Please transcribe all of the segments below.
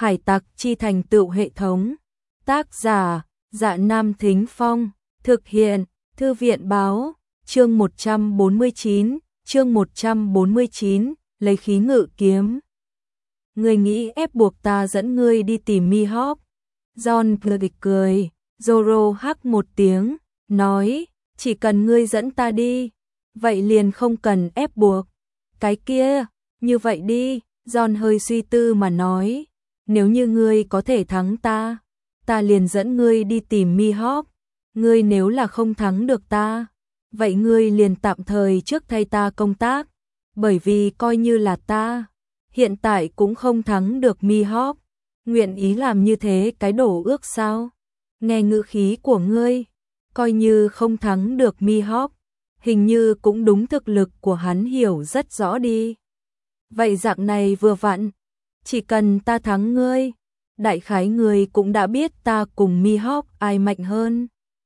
Hải tặc chi thành tựu hệ thống. Tác giả: Dạ Nam Thính Phong. Thực hiện: Thư viện báo. Chương 149, lấy khí ngự kiếm. Ngươi nghĩ ép buộc ta dẫn ngươi đi tìm Mihawk? John cười. Zoro hắc một tiếng, nói, chỉ cần ngươi dẫn ta đi, vậy liền không cần ép buộc. Cái kia, như vậy đi, John hơi suy tư mà nói, nếu như ngươi có thể thắng ta, ta liền dẫn ngươi đi tìm Mihawk. Ngươi nếu là không thắng được ta, vậy ngươi liền tạm thời trước thay ta công tác, bởi vì coi như là ta hiện tại cũng không thắng được Mihawk. Nguyện ý làm như thế cái đổ ước sao? Nghe ngữ khí của ngươi, coi như không thắng được Mihawk, hình như cũng đúng thực lực của hắn hiểu rất rõ đi. Vậy dạng này vừa vặn, chỉ cần ta thắng ngươi, đại khái ngươi cũng đã biết ta cùng Mihawk ai mạnh hơn.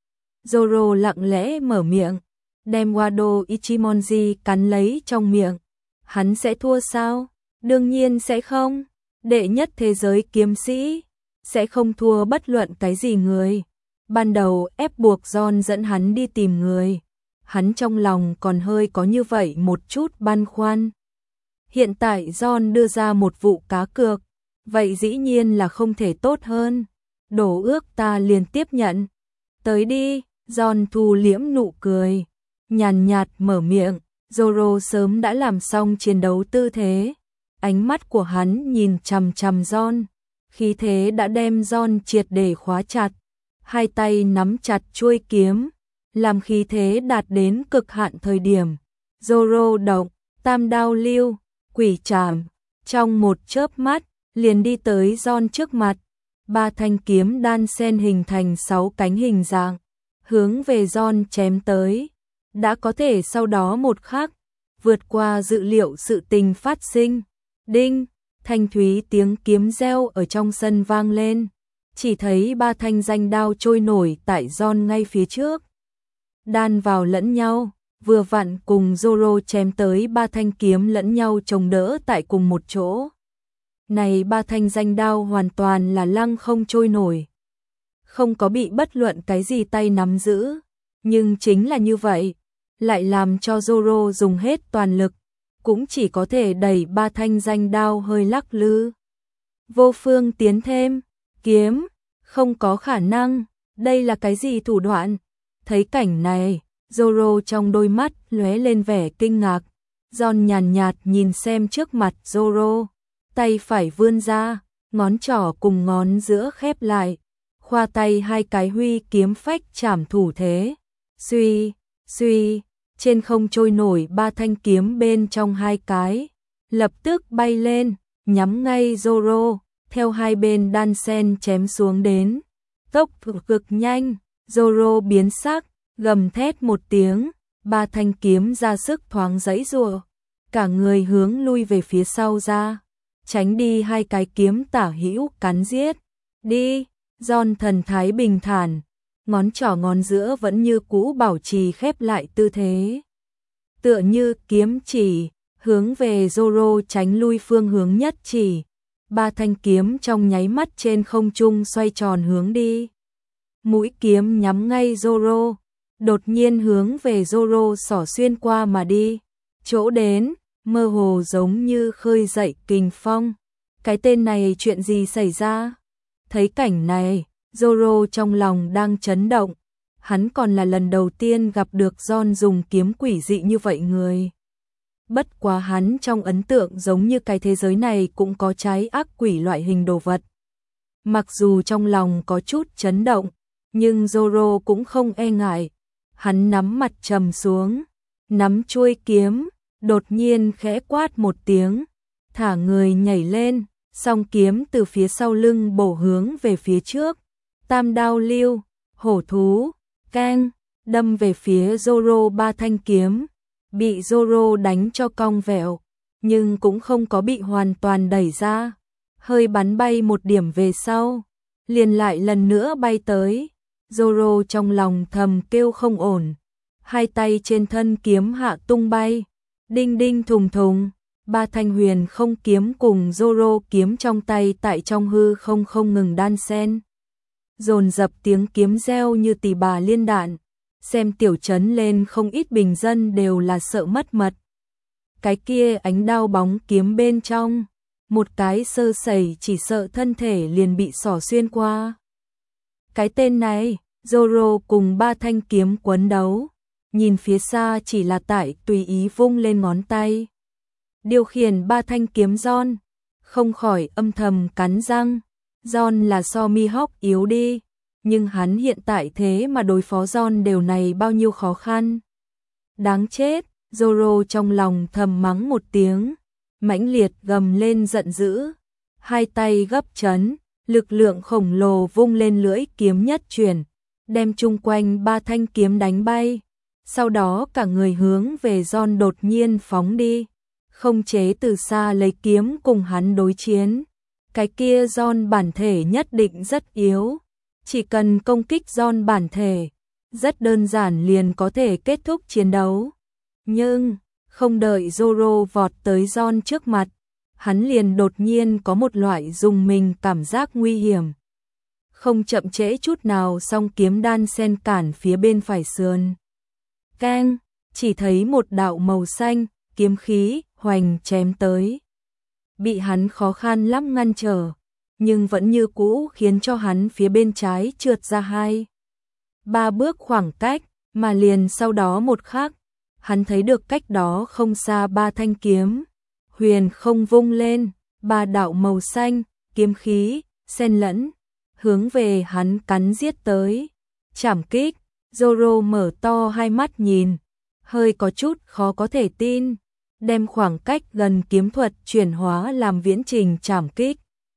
Zoro lặng lẽ mở miệng, đem Wado Ichimonji cắn lấy trong miệng. Hắn sẽ thua sao? Đương nhiên sẽ không. Đệ nhất thế giới kiếm sĩ sẽ không thua bất luận cái gì người. Ban đầu ép buộc John dẫn hắn đi tìm người, hắn trong lòng còn hơi có như vậy một chút băn khoăn. Hiện tại John đưa ra một vụ cá cược, vậy dĩ nhiên là không thể tốt hơn. Đổ ước ta liền tiếp nhận. Tới đi. John thu liễm nụ cười, nhàn nhạt mở miệng. Zoro sớm đã làm xong chiến đấu tư thế, ánh mắt của hắn nhìn chằm chằm John, khí thế đã đem John triệt để khóa chặt, hai tay nắm chặt chuôi kiếm, làm khí thế đạt đến cực hạn thời điểm. Zoro động, tam đao lưu, quỷ trảm, trong một chớp mắt, liền đi tới John trước mặt, ba thanh kiếm đan xen hình thành 6 cánh hình dạng, hướng về John chém tới. Đã có thể sau đó một khắc, vượt qua dự liệu sự tình phát sinh. Đinh, thanh thúy tiếng kiếm reo ở trong sân vang lên, chỉ thấy ba thanh danh đao trôi nổi tại John ngay phía trước, đan vào lẫn nhau, vừa vặn cùng Zoro chém tới ba thanh kiếm lẫn nhau chống đỡ tại cùng một chỗ. Này ba thanh danh đao hoàn toàn là lăng không trôi nổi, không có bị bất luận cái gì tay nắm giữ, nhưng chính là như vậy, lại làm cho Zoro dùng hết toàn lực, cũng chỉ có thể đẩy ba thanh danh đao hơi lắc lư. Vô phương tiến thêm, kiếm, không có khả năng, đây là cái gì thủ đoạn? Thấy cảnh này, Zoro trong đôi mắt lóe lên vẻ kinh ngạc. John nhàn nhạt nhìn xem trước mặt Zoro, tay phải vươn ra, ngón trỏ cùng ngón giữa khép lại, khoa tay hai cái huy kiếm phách chảm thủ thế. Suy, suy, trên không trôi nổi ba thanh kiếm bên trong hai cái, lập tức bay lên, nhắm ngay Zoro, theo hai bên đan sen chém xuống đến. Tốc độ cực nhanh, Zoro biến sắc, gầm thét một tiếng, ba thanh kiếm ra sức thoáng giãy giụa, cả người hướng lui về phía sau ra, tránh đi hai cái kiếm tả hữu cắn giết. Đi, John thần thái bình thản, ngón trỏ ngón giữa vẫn như cũ bảo trì khép lại tư thế, tựa như kiếm chỉ, hướng về Zoro tránh lui phương hướng nhất chỉ. Ba thanh kiếm trong nháy mắt trên không trung xoay tròn hướng đi. Mũi kiếm nhắm ngay Zoro, đột nhiên hướng về Zoro xỏ xuyên qua mà đi. Chỗ đến, mơ hồ giống như khơi dậy kình phong. Cái tên này chuyện gì xảy ra? Thấy cảnh này, Zoro trong lòng đang chấn động. Hắn còn là lần đầu tiên gặp được John dùng kiếm quỷ dị như vậy người. Bất quá hắn trong ấn tượng giống như cái thế giới này cũng có trái ác quỷ loại hình đồ vật. Mặc dù trong lòng có chút chấn động, nhưng Zoro cũng không e ngại. Hắn nắm mặt trầm xuống, nắm chuôi kiếm, đột nhiên khẽ quát một tiếng, thả người nhảy lên, song kiếm từ phía sau lưng bổ hướng về phía trước. Tam đao lưu, hổ thú, keng, đâm về phía Zoro ba thanh kiếm, bị Zoro đánh cho cong vẹo, nhưng cũng không có bị hoàn toàn đẩy ra, hơi bắn bay một điểm về sau, liền lại lần nữa bay tới. Zoro trong lòng thầm kêu không ổn, hai tay trên thân kiếm hạ tung bay, đinh đinh thùng thùng, Ba thanh huyền không kiếm cùng Zoro kiếm trong tay tại trong hư không ngừng đan xen. Dồn dập tiếng kiếm reo như tỷ bà liên đạn, xem tiểu trấn lên không ít bình dân đều là sợ mất mật. Cái kia ánh đao bóng kiếm bên trong, một cái sơ sẩy chỉ sợ thân thể liền bị xỏ xuyên qua. Cái tên này, Zoro cùng ba thanh kiếm quấn đấu, nhìn phía xa chỉ là tại tùy ý vung lên ngón tay. Điều khiển ba thanh kiếm John, không khỏi âm thầm cắn răng. John là so Mihawk yếu đi, nhưng hắn hiện tại thế mà đối phó John điều này bao nhiêu khó khăn. Đáng chết, Zoro trong lòng thầm mắng một tiếng, mãnh liệt gầm lên giận dữ, hai tay gấp chấn, lực lượng khổng lồ vung lên lưỡi kiếm nhất chuyển, đem chung quanh ba thanh kiếm đánh bay. Sau đó cả người hướng về John đột nhiên phóng đi, không chế từ xa lấy kiếm cùng hắn đối chiến. Cái kia John bản thể nhất định rất yếu, chỉ cần công kích John bản thể, rất đơn giản liền có thể kết thúc chiến đấu. Nhưng, không đợi Zoro vọt tới John trước mặt, hắn liền đột nhiên có một loại dùng mình cảm giác nguy hiểm. Không chậm trễ chút nào song kiếm đan sen cản phía bên phải sườn. Keng, chỉ thấy một đạo màu xanh, kiếm khí, hoành chém tới. Bị hắn khó khăn lắm ngăn trở, nhưng vẫn như cũ khiến cho hắn phía bên trái trượt ra 2-3 bước khoảng cách, mà liền sau đó một khắc, hắn thấy được cách đó không xa ba thanh kiếm, huyền không vung lên, ba đạo màu xanh, kiếm khí, xen lẫn, hướng về hắn cắn giết tới. Trảm kích, Zoro mở to hai mắt nhìn, hơi có chút khó có thể tin, đem khoảng cách gần kiếm thuật chuyển hóa làm viễn trình trảm kích.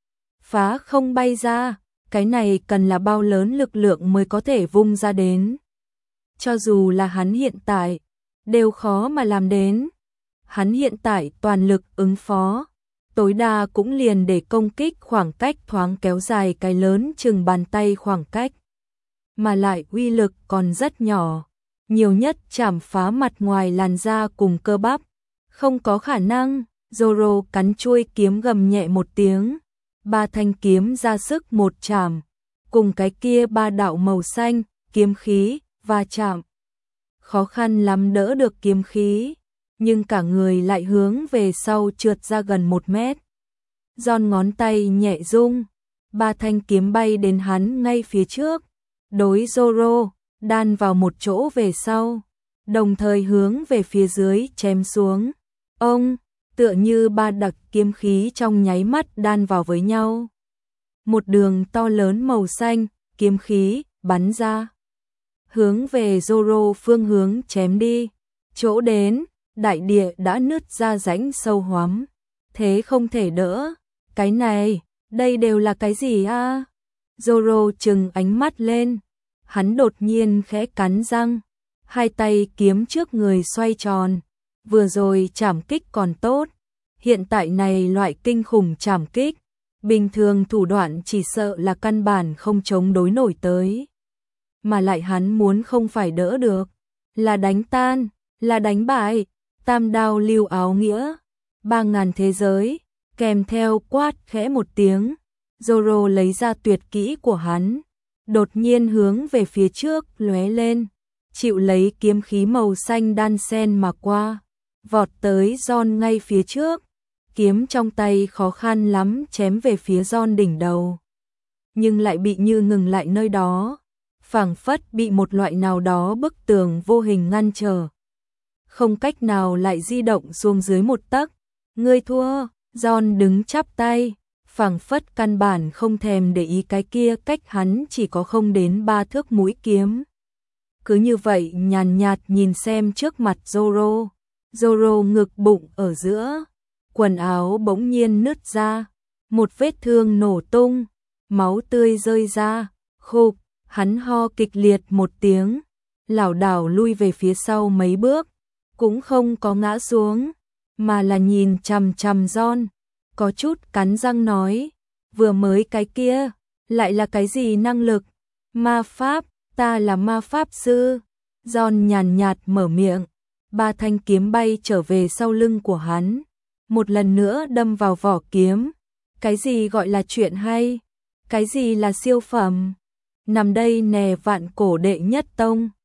Phá không bay ra, cái này cần là bao lớn lực lượng mới có thể vung ra đến. Cho dù là hắn hiện tại, đều khó mà làm đến. Hắn hiện tại toàn lực ứng phó, tối đa cũng liền để công kích khoảng cách thoáng kéo dài cái lớn chừng bàn tay khoảng cách. Mà lại uy lực còn rất nhỏ, nhiều nhất chảm phá mặt ngoài làn da cùng cơ bắp. Không có khả năng, Zoro cắn chuôi kiếm gầm nhẹ một tiếng, ba thanh kiếm ra sức một chạm, cùng cái kia ba đạo màu xanh, kiếm khí, va chạm. Khó khăn lắm đỡ được kiếm khí, nhưng cả người lại hướng về sau trượt ra gần 1 mét. Giòn ngón tay nhẹ rung, ba thanh kiếm bay đến hắn ngay phía trước, đối Zoro, đan vào một chỗ về sau, đồng thời hướng về phía dưới chém xuống. Ông, tựa như ba đặc kiếm khí trong nháy mắt đan vào với nhau. Một đường to lớn màu xanh, kiếm khí, bắn ra. Hướng về Zoro phương hướng chém đi. Chỗ đến, đại địa đã nứt ra rãnh sâu hoắm. Thế không thể đỡ. Cái này, đây đều là cái gì a? Zoro trừng ánh mắt lên. Hắn đột nhiên khẽ cắn răng. Hai tay kiếm trước người xoay tròn. Vừa rồi trảm kích còn tốt. Hiện tại này loại kinh khủng trảm kích. Bình thường thủ đoạn chỉ sợ là căn bản không chống đối nổi tới. Mà lại hắn muốn không phải đỡ được. Là đánh tan, là đánh bại. Tam đao lưu áo nghĩa. 3000 thế giới. Kèm theo quát khẽ một tiếng. Zoro lấy ra tuyệt kỹ của hắn. Đột nhiên hướng về phía trước lóe lên. Chịu lấy kiếm khí màu xanh đan sen mà qua. Vọt tới John ngay phía trước. Kiếm trong tay khó khăn lắm chém về phía John đỉnh đầu. Nhưng lại bị như ngừng lại nơi đó. Phảng phất bị một loại nào đó bức tường vô hình ngăn trở. Không cách nào lại di động xuống dưới một tấc. Ngươi thua, John đứng chắp tay. Phảng phất căn bản không thèm để ý cái kia cách hắn chỉ có không đến 3 thước mũi kiếm. Cứ như vậy nhàn nhạt nhìn xem trước mặt Zoro. Zoro ngực bụng ở giữa. Quần áo bỗng nhiên nứt ra. Một vết thương nổ tung. Máu tươi rơi ra. Khục, hắn ho kịch liệt một tiếng. Lảo đảo lui về phía sau mấy bước. Cũng không có ngã xuống. Mà là nhìn chằm chằm John. Có chút cắn răng nói. Vừa mới cái kia. Lại là cái gì năng lực? Ma pháp, ta là ma pháp sư. John nhàn nhạt mở miệng. 3 thanh kiếm bay trở về sau lưng của hắn. một lần nữa đâm vào vỏ kiếm. Cái gì gọi là chuyện hay? Cái gì là siêu phẩm? Nằm đây nè vạn cổ đệ nhất tông.